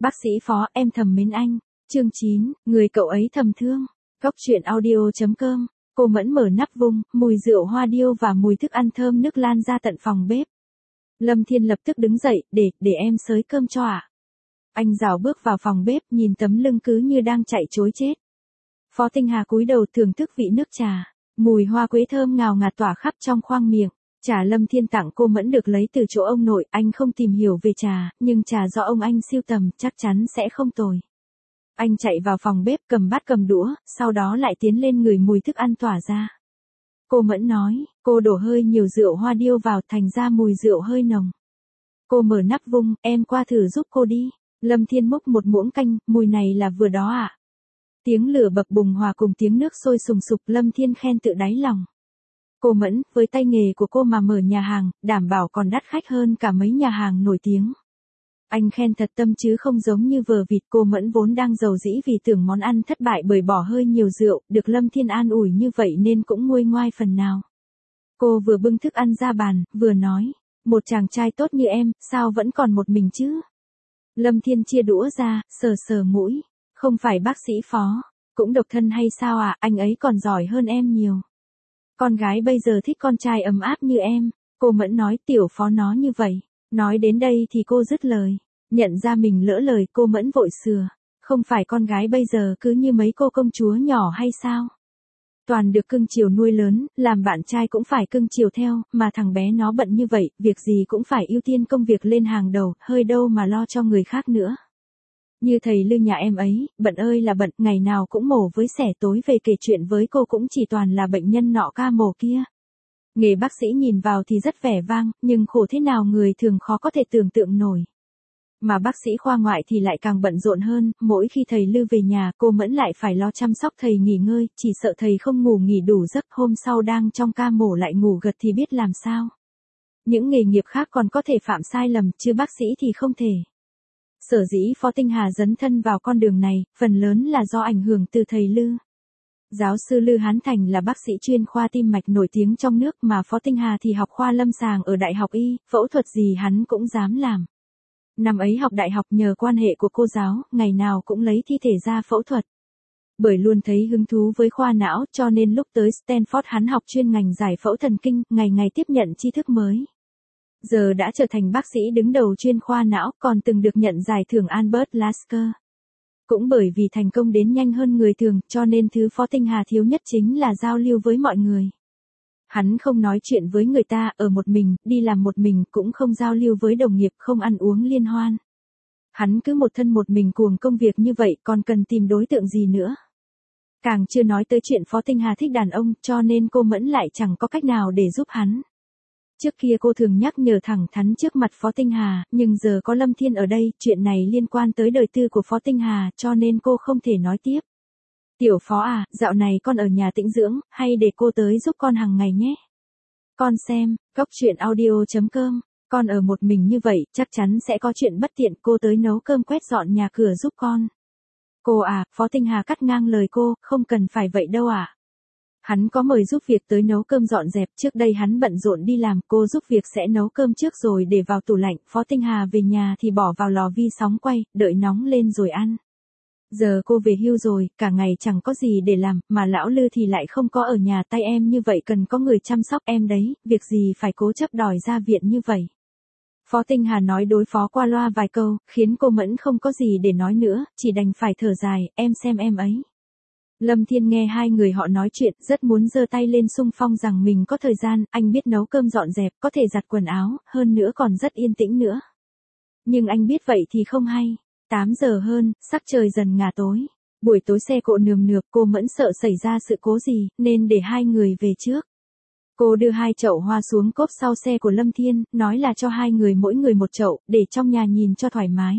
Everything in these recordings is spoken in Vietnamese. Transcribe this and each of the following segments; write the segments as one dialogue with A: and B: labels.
A: Bác sĩ Phó, em thầm mến anh. Chương 9, người cậu ấy thầm thương. Góc truyện audio.com. Cô Mẫn mở nắp vung, mùi rượu hoa điêu và mùi thức ăn thơm nức lan ra tận phòng bếp. Lâm Thiên lập tức đứng dậy, để em xới cơm cho ạ. Anh rảo bước vào phòng bếp, nhìn tấm lưng cứ như đang chạy trối chết. Phó Tinh Hà cúi đầu thưởng thức vị nước trà, mùi hoa quế thơm ngào ngạt tỏa khắp trong khoang miệng. Trà Lâm Thiên tặng cô Mẫn được lấy từ chỗ ông nội, anh không tìm hiểu về trà, nhưng trà do ông anh sưu tầm chắc chắn sẽ không tồi. Anh chạy vào phòng bếp cầm bát cầm đũa, sau đó lại tiến lên ngửi mùi thức ăn tỏa ra. Cô Mẫn nói, cô đổ hơi nhiều rượu hoa điêu vào thành ra mùi rượu hơi nồng. Cô mở nắp vung, em qua thử giúp cô đi. Lâm Thiên múc một muỗng canh, mùi này là vừa đó ạ. Tiếng lửa bập bùng hòa cùng tiếng nước sôi sùng sục, Lâm Thiên khen tự đáy lòng. Cô Mẫn, với tay nghề của cô mà mở nhà hàng, đảm bảo còn đắt khách hơn cả mấy nhà hàng nổi tiếng. Anh khen thật tâm chứ không giống như vờ vịt. Cô Mẫn vốn đang giàu dĩ vì tưởng món ăn thất bại bởi bỏ hơi nhiều rượu, được Lâm Thiên an ủi như vậy nên cũng nguôi ngoai phần nào. Cô vừa bưng thức ăn ra bàn, vừa nói, một chàng trai tốt như em, sao vẫn còn một mình chứ? Lâm Thiên chia đũa ra, sờ sờ mũi, không phải bác sĩ Phó, cũng độc thân hay sao ạ, anh ấy còn giỏi hơn em nhiều. Con gái bây giờ thích con trai ấm áp như em, cô Mẫn nói tiểu Phó nó như vậy. Nói đến đây thì cô dứt lời, nhận ra mình lỡ lời, cô Mẫn vội sửa, không phải con gái bây giờ cứ như mấy cô công chúa nhỏ hay sao? Toàn được cưng chiều nuôi lớn, làm bạn trai cũng phải cưng chiều theo, mà thằng bé nó bận như vậy, việc gì cũng phải ưu tiên công việc lên hàng đầu, hơi đâu mà lo cho người khác nữa. Như thầy Lư nhà em ấy, bận ơi là bận, ngày nào cũng mổ với xẻ, tối về kể chuyện với cô cũng chỉ toàn là bệnh nhân nọ ca mổ kia. Nghề bác sĩ nhìn vào thì rất vẻ vang, nhưng khổ thế nào người thường khó có thể tưởng tượng nổi. Mà bác sĩ khoa ngoại thì lại càng bận rộn hơn, mỗi khi thầy Lư về nhà cô Mẫn lại phải lo chăm sóc thầy nghỉ ngơi, chỉ sợ thầy không ngủ nghỉ đủ giấc, hôm sau đang trong ca mổ lại ngủ gật thì biết làm sao. Những nghề nghiệp khác còn có thể phạm sai lầm, chứ bác sĩ thì không thể. Sở dĩ Phó Tinh Hà dấn thân vào con đường này, phần lớn là do ảnh hưởng từ thầy Lư. Giáo sư Lư Hán Thành là bác sĩ chuyên khoa tim mạch nổi tiếng trong nước, mà Phó Tinh Hà thì học khoa lâm sàng ở Đại học Y, phẫu thuật gì hắn cũng dám làm. Năm ấy học đại học nhờ quan hệ của cô giáo, ngày nào cũng lấy thi thể ra phẫu thuật. Bởi luôn thấy hứng thú với khoa não, cho nên lúc tới Stanford hắn học chuyên ngành giải phẫu thần kinh, ngày ngày tiếp nhận tri thức mới. Giờ đã trở thành bác sĩ đứng đầu chuyên khoa não, còn từng được nhận giải thưởng Albert Lasker. Cũng bởi vì thành công đến nhanh hơn người thường, cho nên thứ Phó Tinh Hà thiếu nhất chính là giao lưu với mọi người. Hắn không nói chuyện với người ta, ở một mình, đi làm một mình, cũng không giao lưu với đồng nghiệp, không ăn uống liên hoan. Hắn cứ một thân một mình cuồng công việc như vậy, còn cần tìm đối tượng gì nữa. Càng chưa nói tới chuyện Phó Tinh Hà thích đàn ông, cho nên cô Mẫn lại chẳng có cách nào để giúp hắn. Trước kia cô thường nhắc nhở thẳng thắn trước mặt Phó Tinh Hà, nhưng giờ có Lâm Thiên ở đây, chuyện này liên quan tới đời tư của Phó Tinh Hà, cho nên cô không thể nói tiếp. Tiểu Phó à, dạo này con ở nhà tĩnh dưỡng, hay để cô tới giúp con hàng ngày nhé. Con xem, góc truyện audio.com, con ở một mình như vậy, chắc chắn sẽ có chuyện bất tiện, cô tới nấu cơm quét dọn nhà cửa giúp con. Cô à, Phó Tinh Hà cắt ngang lời cô, không cần phải vậy đâu ạ. Hắn có mời giúp việc tới nấu cơm dọn dẹp, trước đây hắn bận rộn đi làm, cô giúp việc sẽ nấu cơm trước rồi để vào tủ lạnh, Phó Tinh Hà về nhà thì bỏ vào lò vi sóng quay, đợi nóng lên rồi ăn. Giờ cô về hưu rồi, cả ngày chẳng có gì để làm, mà lão Lư thì lại không có ở nhà, tay em như vậy cần có người chăm sóc em đấy, việc gì phải cố chấp đòi ra viện như vậy. Phó Tinh Hà nói đối phó qua loa vài câu, khiến cô Mẫn không có gì để nói nữa, chỉ đành phải thở dài, em xem em ấy. Lâm Thiên nghe hai người họ nói chuyện, rất muốn giơ tay lên xung phong rằng mình có thời gian, anh biết nấu cơm dọn dẹp, có thể giặt quần áo, hơn nữa còn rất yên tĩnh nữa. Nhưng anh biết vậy thì không hay. 8 giờ hơn, sắc trời dần ngả tối. Buổi tối xe cộ nườm nượp, cô Mẫn sợ xảy ra sự cố gì, nên để hai người về trước. Cô đưa 2 chậu hoa xuống cốp sau xe của Lâm Thiên, nói là cho hai người mỗi người một chậu, để trong nhà nhìn cho thoải mái.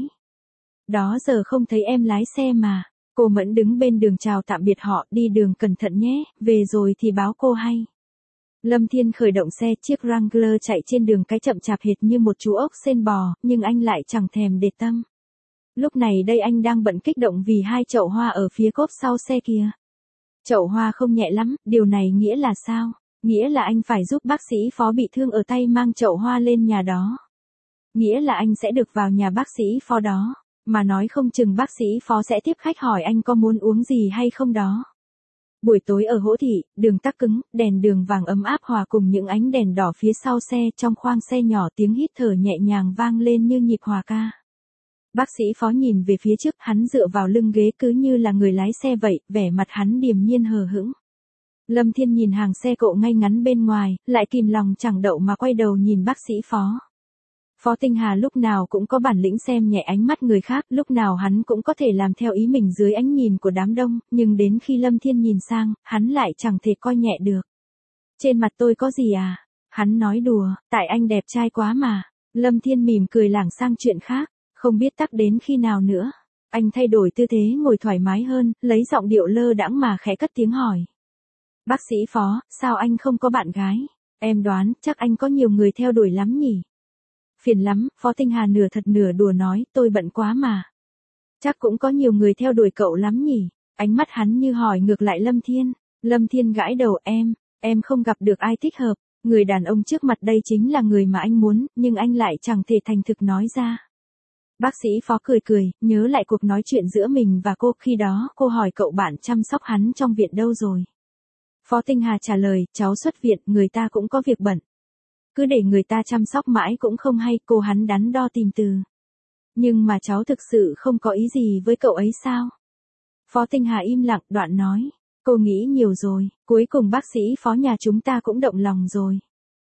A: Đó giờ không thấy em lái xe mà. Cô Mẫn đứng bên đường chào tạm biệt họ, đi đường cẩn thận nhé, về rồi thì báo cô hay. Lâm Thiên khởi động xe, chiếc Wrangler chạy trên đường cái chậm chạp hệt như một chú ốc sên bò, nhưng anh lại chẳng thèm để tâm. Lúc này đây anh đang bận kích động vì 2 chậu hoa ở phía cốp sau xe kia. Chậu hoa không nhẹ lắm, điều này nghĩa là sao? Nghĩa là anh phải giúp bác sĩ Phó bị thương ở tay mang chậu hoa lên nhà đó. Nghĩa là anh sẽ được vào nhà bác sĩ Phó đó. Mà nói không chừng bác sĩ phó sẽ tiếp khách hỏi anh có muốn uống gì hay không đó. Buổi tối ở Hỗ Thị, đường tắc cứng, đèn đường vàng ấm áp hòa cùng những ánh đèn đỏ phía sau xe, trong khoang xe nhỏ tiếng hít thở nhẹ nhàng vang lên như nhịp hòa ca. Bác sĩ phó nhìn về phía trước, hắn dựa vào lưng ghế cứ như là người lái xe vậy, vẻ mặt hắn điềm nhiên hờ hững. Lâm Thiên nhìn hàng xe cộ ngay ngắn bên ngoài, lại kìm lòng chẳng đậu mà quay đầu nhìn bác sĩ phó. Phó Tinh Hà lúc nào cũng có bản lĩnh xem nhẹ ánh mắt người khác, lúc nào hắn cũng có thể làm theo ý mình dưới ánh nhìn của đám đông, nhưng đến khi Lâm Thiên nhìn sang, hắn lại chẳng thể coi nhẹ được. Trên mặt tôi có gì à? Hắn nói đùa, tại anh đẹp trai quá mà. Lâm Thiên mỉm cười lảng sang chuyện khác, không biết tắc đến khi nào nữa. Anh thay đổi tư thế ngồi thoải mái hơn, lấy giọng điệu lơ đãng mà khẽ cất tiếng hỏi. Bác sĩ phó, sao anh không có bạn gái? Em đoán, chắc anh có nhiều người theo đuổi lắm nhỉ? Phiền lắm, Phó Tinh Hà nửa thật nửa đùa nói, tôi bận quá mà. Chắc cũng có nhiều người theo đuổi cậu lắm nhỉ? Ánh mắt hắn như hỏi ngược lại Lâm Thiên. Lâm Thiên gãi đầu em không gặp được ai thích hợp. Người đàn ông trước mặt đây chính là người mà anh muốn, nhưng anh lại chẳng thể thành thực nói ra. Bác sĩ phó cười cười, nhớ lại cuộc nói chuyện giữa mình và cô, khi đó cô hỏi cậu bạn chăm sóc hắn trong viện đâu rồi. Phó Tinh Hà trả lời, cháu xuất viện, người ta cũng có việc bận. Cứ để người ta chăm sóc mãi cũng không hay, cô hắn đắn đo tìm từ. Nhưng mà cháu thực sự không có ý gì với cậu ấy sao? Phó Tinh Hà im lặng, đoạn nói, cô nghĩ nhiều rồi, cuối cùng bác sĩ phó nhà chúng ta cũng động lòng rồi.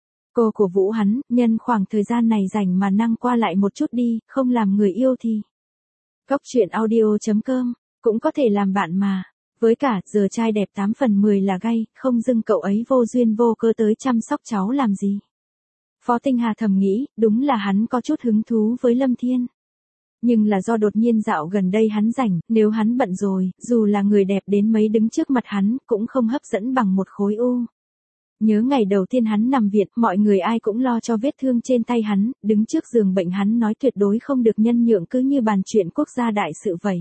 A: Cô cổ vũ hắn, nhân khoảng thời gian này rảnh mà năng qua lại một chút đi, không làm người yêu thì. Góc truyện audio.com, cũng có thể làm bạn mà. Với cả, giờ trai đẹp 8 phần 10 là gay, không dưng cậu ấy vô duyên vô cớ tới chăm sóc cháu làm gì. Phó Tinh Hà thầm nghĩ, đúng là hắn có chút hứng thú với Lâm Thiên. Nhưng là do đột nhiên dạo gần đây hắn rảnh, nếu hắn bận rồi, dù là người đẹp đến mấy đứng trước mặt hắn, cũng không hấp dẫn bằng một khối u. Nhớ ngày đầu tiên hắn nằm viện, mọi người ai cũng lo cho vết thương trên tay hắn, đứng trước giường bệnh hắn nói tuyệt đối không được nhân nhượng, cứ như bàn chuyện quốc gia đại sự vậy.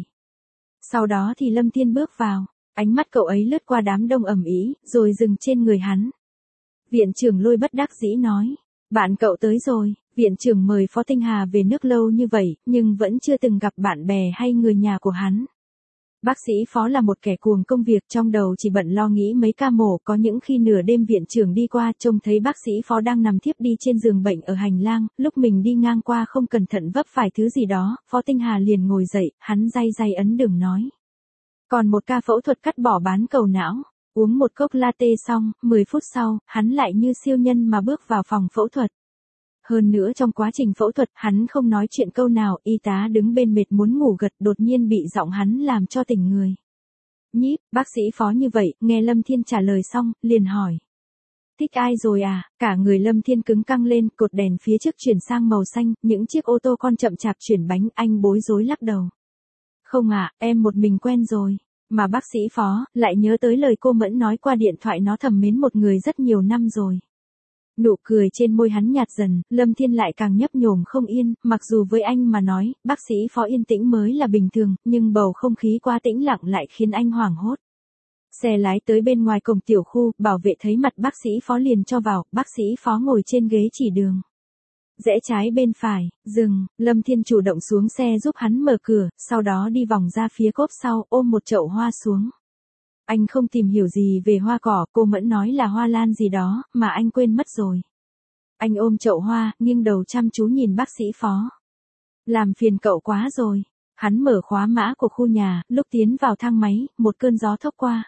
A: Sau đó thì Lâm Thiên bước vào, ánh mắt cậu ấy lướt qua đám đông ầm ĩ, rồi dừng trên người hắn. Viện trưởng Lôi bất đắc dĩ nói, bạn cậu tới rồi. Viện trưởng mời Phó Tinh Hà về nước lâu như vậy, nhưng vẫn chưa từng gặp bạn bè hay người nhà của hắn. Bác sĩ Phó là một kẻ cuồng công việc, trong đầu chỉ bận lo nghĩ mấy ca mổ, có những khi nửa đêm viện trưởng đi qua, trông thấy bác sĩ Phó đang nằm thiếp đi trên giường bệnh ở hành lang, lúc mình đi ngang qua không cẩn thận vấp phải thứ gì đó, Phó Tinh Hà liền ngồi dậy, hắn day day ấn đường nói. Còn một ca phẫu thuật cắt bỏ bán cầu não, uống một cốc latte xong, 10 phút sau, hắn lại như siêu nhân mà bước vào phòng phẫu thuật. Hơn nữa trong quá trình phẫu thuật, hắn không nói chuyện câu nào, y tá đứng bên mệt muốn ngủ gật, đột nhiên bị giọng hắn làm cho tỉnh người. Nhíp, bác sĩ Phó như vậy, nghe Lâm Thiên trả lời xong, liền hỏi. Thích ai rồi à? Cả người Lâm Thiên cứng căng lên, cột đèn phía trước chuyển sang màu xanh, những chiếc ô tô con chậm chạp chuyển bánh, anh bối rối lắc đầu. Không ạ, em một mình quen rồi. Mà bác sĩ Phó, lại nhớ tới lời cô Mẫn nói qua điện thoại, nó thầm mến một người rất nhiều năm rồi. Nụ cười trên môi hắn nhạt dần, Lâm Thiên lại càng nhấp nhổm không yên, mặc dù với anh mà nói, bác sĩ Phó yên tĩnh mới là bình thường, nhưng bầu không khí quá tĩnh lặng lại khiến anh hoảng hốt. Xe lái tới bên ngoài cổng tiểu khu, bảo vệ thấy mặt bác sĩ Phó liền cho vào, bác sĩ Phó ngồi trên ghế chỉ đường. Rẽ trái bên phải, dừng, Lâm Thiên chủ động xuống xe giúp hắn mở cửa, sau đó đi vòng ra phía cốp sau, ôm một chậu hoa xuống. Anh không tìm hiểu gì về hoa cỏ, cô Mẫn nói là hoa lan gì đó, mà anh quên mất rồi. Anh ôm chậu hoa, nghiêng đầu chăm chú nhìn bác sĩ Phó. Làm phiền cậu quá rồi. Hắn mở khóa mã của khu nhà, lúc tiến vào thang máy, một cơn gió thốc qua.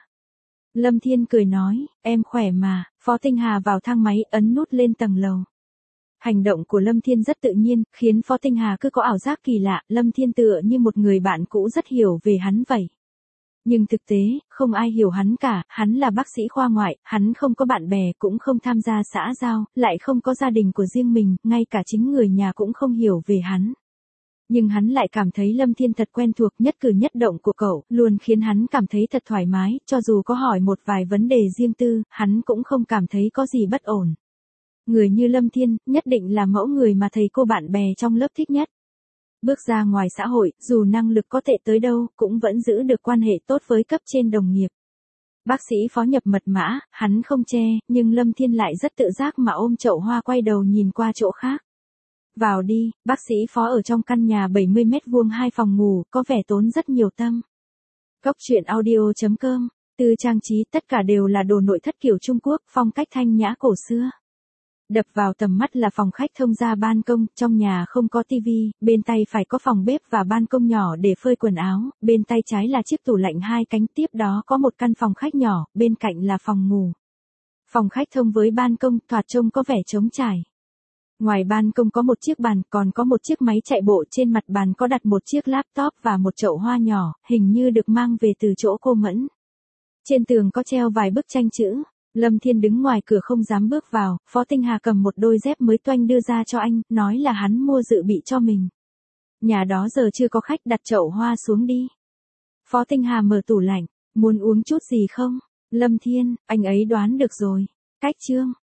A: Lâm Thiên cười nói, em khỏe mà. Phó Tinh Hà vào thang máy, ấn nút lên tầng lầu. Hành động của Lâm Thiên rất tự nhiên, khiến Phó Tinh Hà cứ có ảo giác kỳ lạ, Lâm Thiên tựa như một người bạn cũ rất hiểu về hắn vậy. Nhưng thực tế, không ai hiểu hắn cả, hắn là bác sĩ khoa ngoại, hắn không có bạn bè, cũng không tham gia xã giao, lại không có gia đình của riêng mình, ngay cả chính người nhà cũng không hiểu về hắn. Nhưng hắn lại cảm thấy Lâm Thiên thật quen thuộc, nhất cử nhất động của cậu, luôn khiến hắn cảm thấy thật thoải mái, cho dù có hỏi một vài vấn đề riêng tư, hắn cũng không cảm thấy có gì bất ổn. Người như Lâm Thiên, nhất định là mẫu người mà thầy cô bạn bè trong lớp thích nhất. Bước ra ngoài xã hội, dù năng lực có tệ tới đâu, cũng vẫn giữ được quan hệ tốt với cấp trên đồng nghiệp. Bác sĩ Phó nhập mật mã, hắn không che, nhưng Lâm Thiên lại rất tự giác mà ôm chậu hoa quay đầu nhìn qua chỗ khác. Vào đi, bác sĩ Phó ở trong căn nhà 70 mét vuông 2 phòng ngủ, có vẻ tốn rất nhiều tâm. Góc truyện audio.com, từ trang trí tất cả đều là đồ nội thất kiểu Trung Quốc, phong cách thanh nhã cổ xưa. Đập vào tầm mắt là phòng khách thông ra ban công, trong nhà không có tivi, bên tay phải có phòng bếp và ban công nhỏ để phơi quần áo, bên tay trái là chiếc tủ lạnh 2 cánh, tiếp đó có một căn phòng khách nhỏ, bên cạnh là phòng ngủ. Phòng khách thông với ban công, thoạt trông có vẻ trống trải. Ngoài ban công có một chiếc bàn, còn có một chiếc máy chạy bộ, trên mặt bàn có đặt một chiếc laptop và một chậu hoa nhỏ, hình như được mang về từ chỗ cô Mẫn. Trên tường có treo vài bức tranh chữ. Lâm Thiên đứng ngoài cửa không dám bước vào, Phó Tinh Hà cầm một đôi dép mới toanh đưa ra cho anh, nói là hắn mua dự bị cho mình. Nhà đó giờ chưa có khách, đặt chậu hoa xuống đi. Phó Tinh Hà mở tủ lạnh, muốn uống chút gì không? Lâm Thiên, anh ấy đoán được rồi. Cách chương.